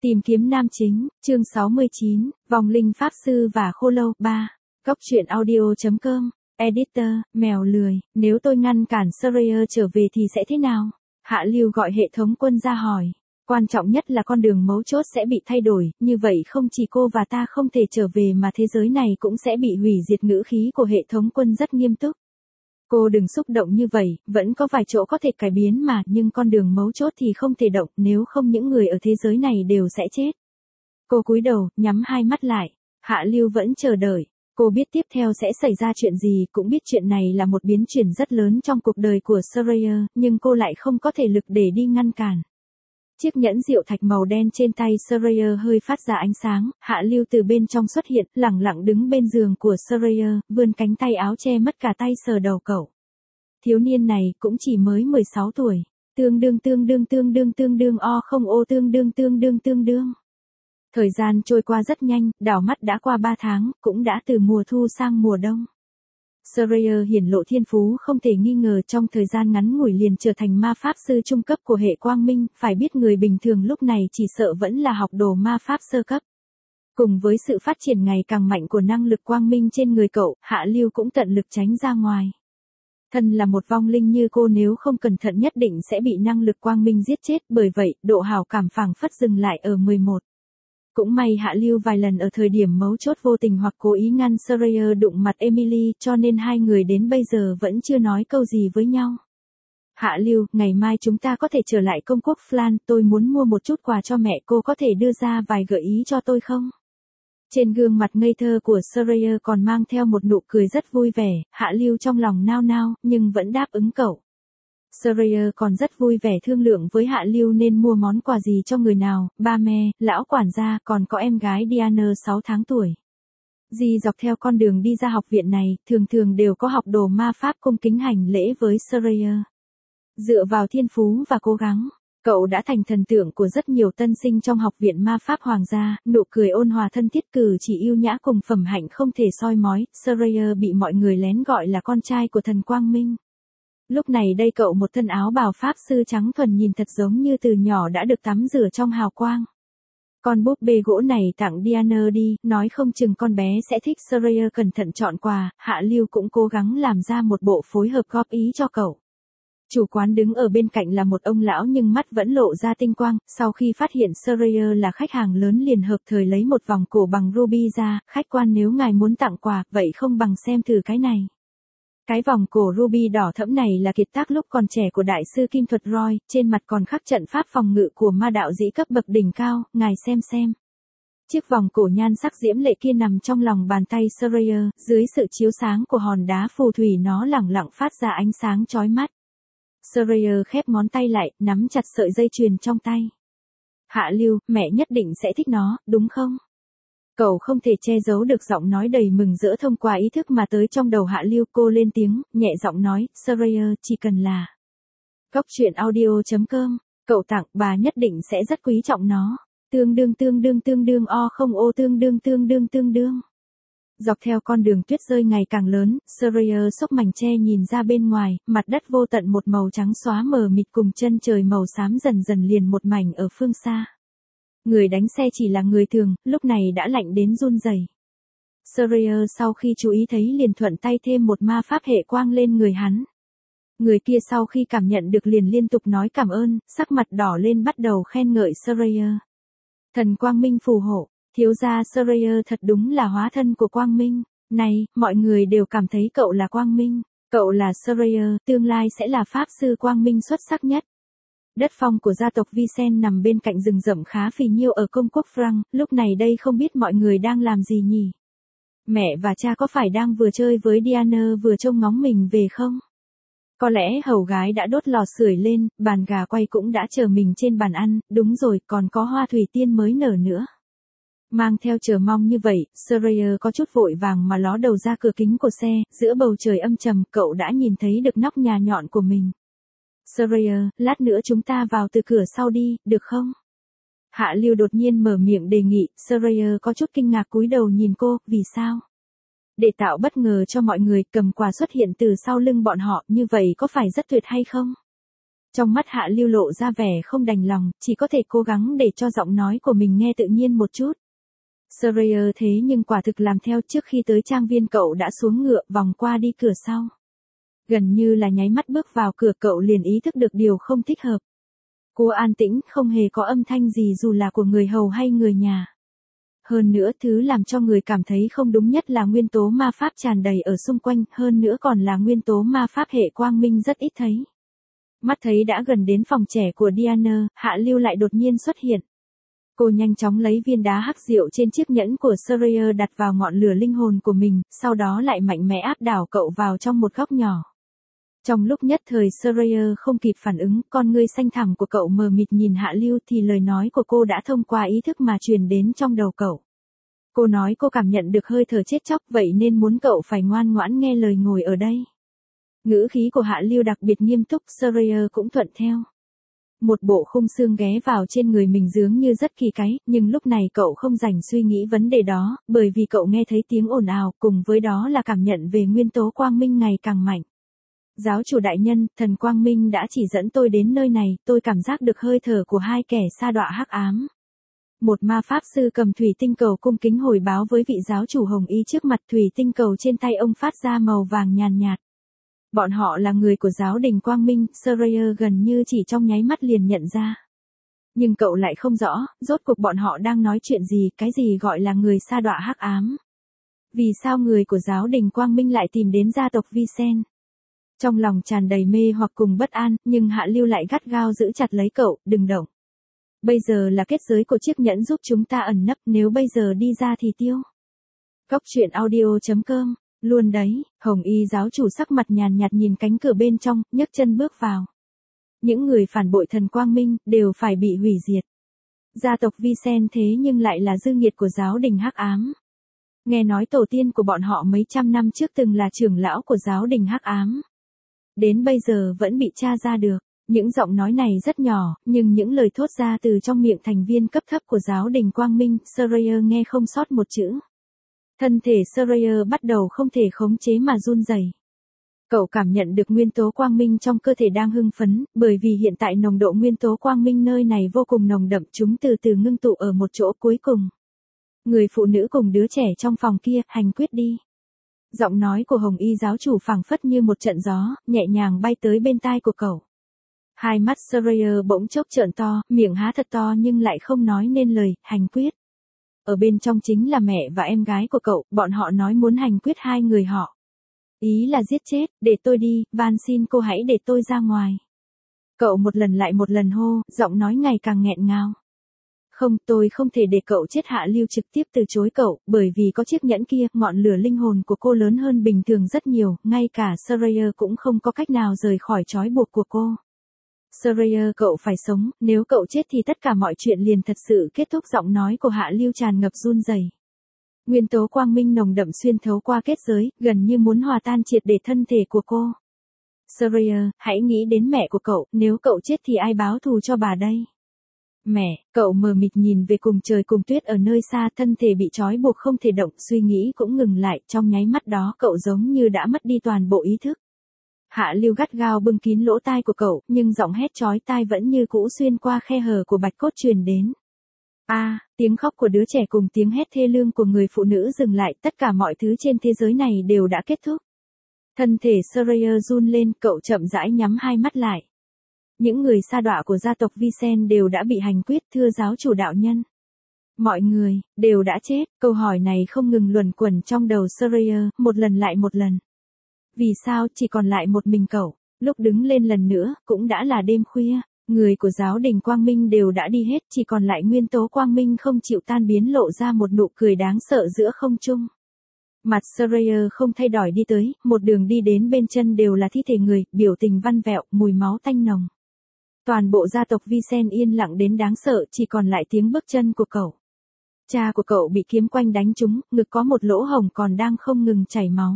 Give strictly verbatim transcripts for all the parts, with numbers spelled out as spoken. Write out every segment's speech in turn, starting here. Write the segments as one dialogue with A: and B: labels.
A: Tìm kiếm nam chính, chương sáu mươi chín, Vong linh Pháp Sư và Khô Lâu, ba. Góc truyện audio chấm com, Editor, mèo lười, nếu tôi ngăn cản Slayer trở về thì sẽ thế nào? Hạ Lưu gọi hệ thống quân ra hỏi. Quan trọng nhất là con đường mấu chốt sẽ bị thay đổi, như vậy không chỉ cô và ta không thể trở về mà thế giới này cũng sẽ bị hủy diệt. Ngữ khí của hệ thống quân rất nghiêm túc. Cô đừng xúc động như vậy, vẫn có vài chỗ có thể cải biến mà, nhưng con đường mấu chốt thì không thể động, nếu không những người ở thế giới này đều sẽ chết. Cô cúi đầu, nhắm hai mắt lại. Hạ Lưu vẫn chờ đợi. Cô biết tiếp theo sẽ xảy ra chuyện gì, cũng biết chuyện này là một biến chuyển rất lớn trong cuộc đời của Slayer, nhưng cô lại không có thể lực để đi ngăn cản. Chiếc nhẫn diệu thạch màu đen trên tay Slayer hơi phát ra ánh sáng, Hạ Lưu từ bên trong xuất hiện, lẳng lặng đứng bên giường của Slayer, vươn cánh tay áo che mất cả tay sờ đầu cậu. Thiếu niên này cũng chỉ mới mười sáu tuổi, tương đương tương đương tương đương tương đương o không ô tương đương tương đương tương đương. Thời gian trôi qua rất nhanh, đảo mắt đã qua ba tháng, cũng đã từ mùa thu sang mùa đông. Slayer hiển lộ thiên phú không thể nghi ngờ, trong thời gian ngắn ngủi liền trở thành ma pháp sư trung cấp của hệ quang minh, phải biết người bình thường lúc này chỉ sợ vẫn là học đồ ma pháp sơ cấp. Cùng với sự phát triển ngày càng mạnh của năng lực quang minh trên người cậu, Hạ Lưu cũng tận lực tránh ra ngoài. Thân là một vong linh như cô, nếu không cẩn thận nhất định sẽ bị năng lực quang minh giết chết, bởi vậy, độ hảo cảm phảng phất dừng lại ở mười một. Cũng may Hạ Lưu vài lần ở thời điểm mấu chốt vô tình hoặc cố ý ngăn Slayer đụng mặt Emily, cho nên hai người đến bây giờ vẫn chưa nói câu gì với nhau. Hạ Lưu, ngày mai chúng ta có thể trở lại công quốc Flan, tôi muốn mua một chút quà cho mẹ, cô có thể đưa ra vài gợi ý cho tôi không? Trên gương mặt ngây thơ của Slayer còn mang theo một nụ cười rất vui vẻ, Hạ Lưu trong lòng nao nao, nhưng vẫn đáp ứng cậu. Slayer còn rất vui vẻ thương lượng với Hạ Lưu nên mua món quà gì cho người nào, ba mẹ, lão quản gia, còn có em gái Diana sáu tháng tuổi. Dì dọc theo con đường đi ra học viện này, thường thường đều có học đồ ma pháp cung kính hành lễ với Slayer. Dựa vào thiên phú và cố gắng, cậu đã thành thần tượng của rất nhiều tân sinh trong học viện ma pháp hoàng gia, nụ cười ôn hòa thân thiết, cử chỉ yêu nhã cùng phẩm hạnh không thể soi mói. Slayer bị mọi người lén gọi là con trai của thần Quang Minh. Lúc này đây cậu một thân áo bào pháp sư trắng thuần, nhìn thật giống như từ nhỏ đã được tắm rửa trong hào quang. Con búp bê gỗ này tặng Diana đi, nói không chừng con bé sẽ thích. Slayer cẩn thận chọn quà, Hạ Lưu cũng cố gắng làm ra một bộ phối hợp góp ý cho cậu. Chủ quán đứng ở bên cạnh là một ông lão nhưng mắt vẫn lộ ra tinh quang, sau khi phát hiện Slayer là khách hàng lớn liền hợp thời lấy một vòng cổ bằng ruby ra, khách quan nếu ngài muốn tặng quà, vậy không bằng xem thử cái này. Cái vòng cổ ruby đỏ thẫm này là kiệt tác lúc còn trẻ của đại sư kim thuật Roy, trên mặt còn khắc trận pháp phòng ngự của ma đạo dĩ cấp bậc đỉnh cao, ngài xem xem. Chiếc vòng cổ nhan sắc diễm lệ kia nằm trong lòng bàn tay Slayer, dưới sự chiếu sáng của hòn đá phù thủy nó lẳng lặng phát ra ánh sáng chói mắt. Slayer khép ngón tay lại, nắm chặt sợi dây chuyền trong tay. Hạ Lưu, mẹ nhất định sẽ thích nó, đúng không? Cậu không thể che giấu được giọng nói đầy mừng rỡ thông qua ý thức mà tới trong đầu Hạ Lưu. Cô lên tiếng, nhẹ giọng nói, Slayer, chỉ cần là góc truyện audio chấm com, cậu tặng, bà nhất định sẽ rất quý trọng nó. Tương đương tương đương tương đương o không ô tương đương tương đương tương đương. Dọc theo con đường tuyết rơi ngày càng lớn, Slayer xốc mảnh che nhìn ra bên ngoài, mặt đất vô tận một màu trắng xóa mờ mịt cùng chân trời màu xám dần dần liền một mảnh ở phương xa. Người đánh xe chỉ là người thường, lúc này đã lạnh đến run rẩy. Slayer sau khi chú ý thấy liền thuận tay thêm một ma pháp hệ quang lên người hắn. Người kia sau khi cảm nhận được liền liên tục nói cảm ơn, sắc mặt đỏ lên bắt đầu khen ngợi Slayer. Thần Quang Minh phù hộ, thiếu gia Slayer thật đúng là hóa thân của Quang Minh. Này, mọi người đều cảm thấy cậu là Quang Minh. Cậu là Slayer, tương lai sẽ là pháp sư Quang Minh xuất sắc nhất. Đất phong của gia tộc Vicen nằm bên cạnh rừng rậm khá phì nhiêu ở công quốc Franc, lúc này đây không biết mọi người đang làm gì nhỉ? Mẹ và cha có phải đang vừa chơi với Diana vừa trông ngóng mình về không? Có lẽ hầu gái đã đốt lò sưởi lên, bàn gà quay cũng đã chờ mình trên bàn ăn, đúng rồi, còn có hoa thủy tiên mới nở nữa. Mang theo chờ mong như vậy, Slayer có chút vội vàng mà ló đầu ra cửa kính của xe, giữa bầu trời âm trầm, cậu đã nhìn thấy được nóc nhà nhọn của mình. Slayer, lát nữa chúng ta vào từ cửa sau đi, được không? Hạ Lưu đột nhiên mở miệng đề nghị, Slayer có chút kinh ngạc cúi đầu nhìn cô, vì sao? Để tạo bất ngờ cho mọi người, cầm quà xuất hiện từ sau lưng bọn họ, như vậy có phải rất tuyệt hay không? Trong mắt Hạ Lưu lộ ra vẻ không đành lòng, chỉ có thể cố gắng để cho giọng nói của mình nghe tự nhiên một chút. Schreier thế nhưng quả thực làm theo, trước khi tới trang viên cậu đã xuống ngựa vòng qua đi cửa sau. Gần như là nháy mắt bước vào cửa cậu liền ý thức được điều không thích hợp. Cô an tĩnh, không hề có âm thanh gì dù là của người hầu hay người nhà. Hơn nữa thứ làm cho người cảm thấy không đúng nhất là nguyên tố ma pháp tràn đầy ở xung quanh, hơn nữa còn là nguyên tố ma pháp hệ quang minh rất ít thấy. Mắt thấy đã gần đến phòng trẻ của Diana, Hạ Lưu lại đột nhiên xuất hiện. Cô nhanh chóng lấy viên đá hắc diệu trên chiếc nhẫn của Schreier đặt vào ngọn lửa linh hồn của mình, sau đó lại mạnh mẽ áp đảo cậu vào trong một góc nhỏ. Trong lúc nhất thời Schreier không kịp phản ứng, con ngươi xanh thẳm của cậu mờ mịt nhìn Hạ Lưu thì lời nói của cô đã thông qua ý thức mà truyền đến trong đầu cậu. Cô nói cô cảm nhận được hơi thở chết chóc, vậy nên muốn cậu phải ngoan ngoãn nghe lời ngồi ở đây. Ngữ khí của Hạ Lưu đặc biệt nghiêm túc, Schreier cũng thuận theo. Một bộ khung xương ghé vào trên người mình dường như rất kỳ quái, nhưng lúc này cậu không rảnh suy nghĩ vấn đề đó, bởi vì cậu nghe thấy tiếng ồn ào, cùng với đó là cảm nhận về nguyên tố quang minh ngày càng mạnh. Giáo chủ đại nhân, thần quang minh đã chỉ dẫn tôi đến nơi này, tôi cảm giác được hơi thở của hai kẻ sa đọa hắc ám. Một ma pháp sư cầm thủy tinh cầu cung kính hồi báo với vị giáo chủ hồng y trước mặt, thủy tinh cầu trên tay ông phát ra màu vàng nhàn nhạt. Bọn họ là người của giáo đình quang minh, Schreier gần như chỉ trong nháy mắt liền nhận ra. Nhưng cậu lại không rõ, rốt cuộc bọn họ đang nói chuyện gì, cái gì gọi là người sa đọa hắc ám. Vì sao người của giáo đình quang minh lại tìm đến gia tộc Vicen? Trong lòng tràn đầy mê hoặc cùng bất an, nhưng Hạ Lưu lại gắt gao giữ chặt lấy cậu, đừng động. Bây giờ là kết giới của chiếc nhẫn giúp chúng ta ẩn nấp, nếu bây giờ đi ra thì tiêu. Cóc truyện audio chấm com, luôn đấy, hồng y giáo chủ sắc mặt nhàn nhạt nhìn cánh cửa bên trong, nhấc chân bước vào. Những người phản bội thần quang minh, đều phải bị hủy diệt. Gia tộc Vicen thế nhưng lại là dư nghiệt của giáo đình hắc ám. Nghe nói tổ tiên của bọn họ mấy trăm năm trước từng là trưởng lão của giáo đình hắc ám. Đến bây giờ vẫn bị tra ra được. Những giọng nói này rất nhỏ, nhưng những lời thốt ra từ trong miệng thành viên cấp thấp của giáo đình quang minh, Schreier nghe không sót một chữ. Thân thể Schreier bắt đầu không thể khống chế mà run rẩy. Cậu cảm nhận được nguyên tố quang minh trong cơ thể đang hưng phấn, bởi vì hiện tại nồng độ nguyên tố quang minh nơi này vô cùng nồng đậm, chúng từ từ ngưng tụ ở một chỗ cuối cùng. Người phụ nữ cùng đứa trẻ trong phòng kia, hành quyết đi. Giọng nói của hồng y giáo chủ phảng phất như một trận gió, nhẹ nhàng bay tới bên tai của cậu. Hai mắt Schreier bỗng chốc trợn to, miệng há thật to nhưng lại không nói nên lời, hành quyết. Ở bên trong chính là mẹ và em gái của cậu, bọn họ nói muốn hành quyết hai người họ. Ý là giết chết, để tôi đi, van xin cô hãy để tôi ra ngoài. Cậu một lần lại một lần hô, giọng nói ngày càng nghẹn ngào. Không, tôi không thể để cậu chết. Hạ Lưu trực tiếp từ chối cậu, bởi vì có chiếc nhẫn kia, ngọn lửa linh hồn của cô lớn hơn bình thường rất nhiều, ngay cả Schreier cũng không có cách nào rời khỏi trói buộc của cô. Schreier, cậu phải sống, nếu cậu chết thì tất cả mọi chuyện liền thật sự kết thúc. Giọng nói của Hạ Lưu tràn ngập run rẩy. Nguyên tố quang minh nồng đậm xuyên thấu qua kết giới, gần như muốn hòa tan triệt để thân thể của cô. Schreier, hãy nghĩ đến mẹ của cậu, nếu cậu chết thì ai báo thù cho bà đây? Mẹ, cậu mờ mịt nhìn về cùng trời cùng tuyết ở nơi xa, thân thể bị trói buộc không thể động, suy nghĩ cũng ngừng lại, trong nháy mắt đó cậu giống như đã mất đi toàn bộ ý thức. Hạ Lưu gắt gao bưng kín lỗ tai của cậu, nhưng giọng hét chói tai vẫn như cũ xuyên qua khe hở của bạch cốt truyền đến. A, à, tiếng khóc của đứa trẻ cùng tiếng hét thê lương của người phụ nữ dừng lại, tất cả mọi thứ trên thế giới này đều đã kết thúc. Thân thể Schreier run lên, cậu chậm rãi nhắm hai mắt lại. Những người sa đọa của gia tộc Vicen đều đã bị hành quyết, thưa giáo chủ đạo nhân. Mọi người, đều đã chết, câu hỏi này không ngừng luẩn quẩn trong đầu Schreier, một lần lại một lần. Vì sao chỉ còn lại một mình cậu? Lúc đứng lên lần nữa, cũng đã là đêm khuya, người của giáo đình quang minh đều đã đi hết, chỉ còn lại nguyên tố quang minh không chịu tan biến, lộ ra một nụ cười đáng sợ giữa không trung. Mặt Schreier không thay đổi đi tới, một đường đi đến bên chân đều là thi thể người, biểu tình văn vẹo, mùi máu tanh nồng. Toàn bộ gia tộc Vicen yên lặng đến đáng sợ, chỉ còn lại tiếng bước chân của cậu. Cha của cậu bị kiếm quanh đánh trúng, ngực có một lỗ hổng còn đang không ngừng chảy máu.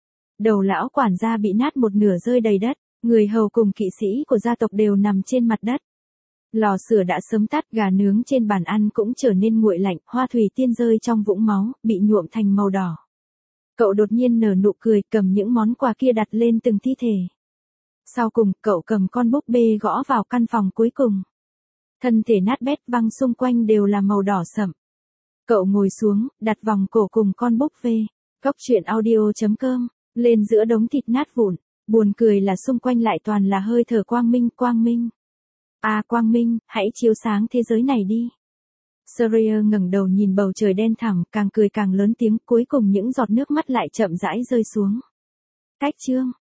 A: Đầu lão quản gia bị nát một nửa rơi đầy đất, người hầu cùng kỵ sĩ của gia tộc đều nằm trên mặt đất. Lò sưởi đã sớm tắt, gà nướng trên bàn ăn cũng trở nên nguội lạnh, hoa thủy tiên rơi trong vũng máu, bị nhuộm thành màu đỏ. Cậu đột nhiên nở nụ cười, cầm những món quà kia đặt lên từng thi thể. Sau cùng, cậu cầm con búp bê gõ vào căn phòng cuối cùng. Thân thể nát bét văng xung quanh đều là màu đỏ sậm. Cậu ngồi xuống, đặt vòng cổ cùng con búp bê. Cốc truyện audio chấm com, lên giữa đống thịt nát vụn. Buồn cười là xung quanh lại toàn là hơi thở quang minh, quang minh. À quang minh, hãy chiếu sáng thế giới này đi. Sawyer ngẩng đầu nhìn bầu trời đen thẳm, càng cười càng lớn tiếng, cuối cùng những giọt nước mắt lại chậm rãi rơi xuống. Cách chương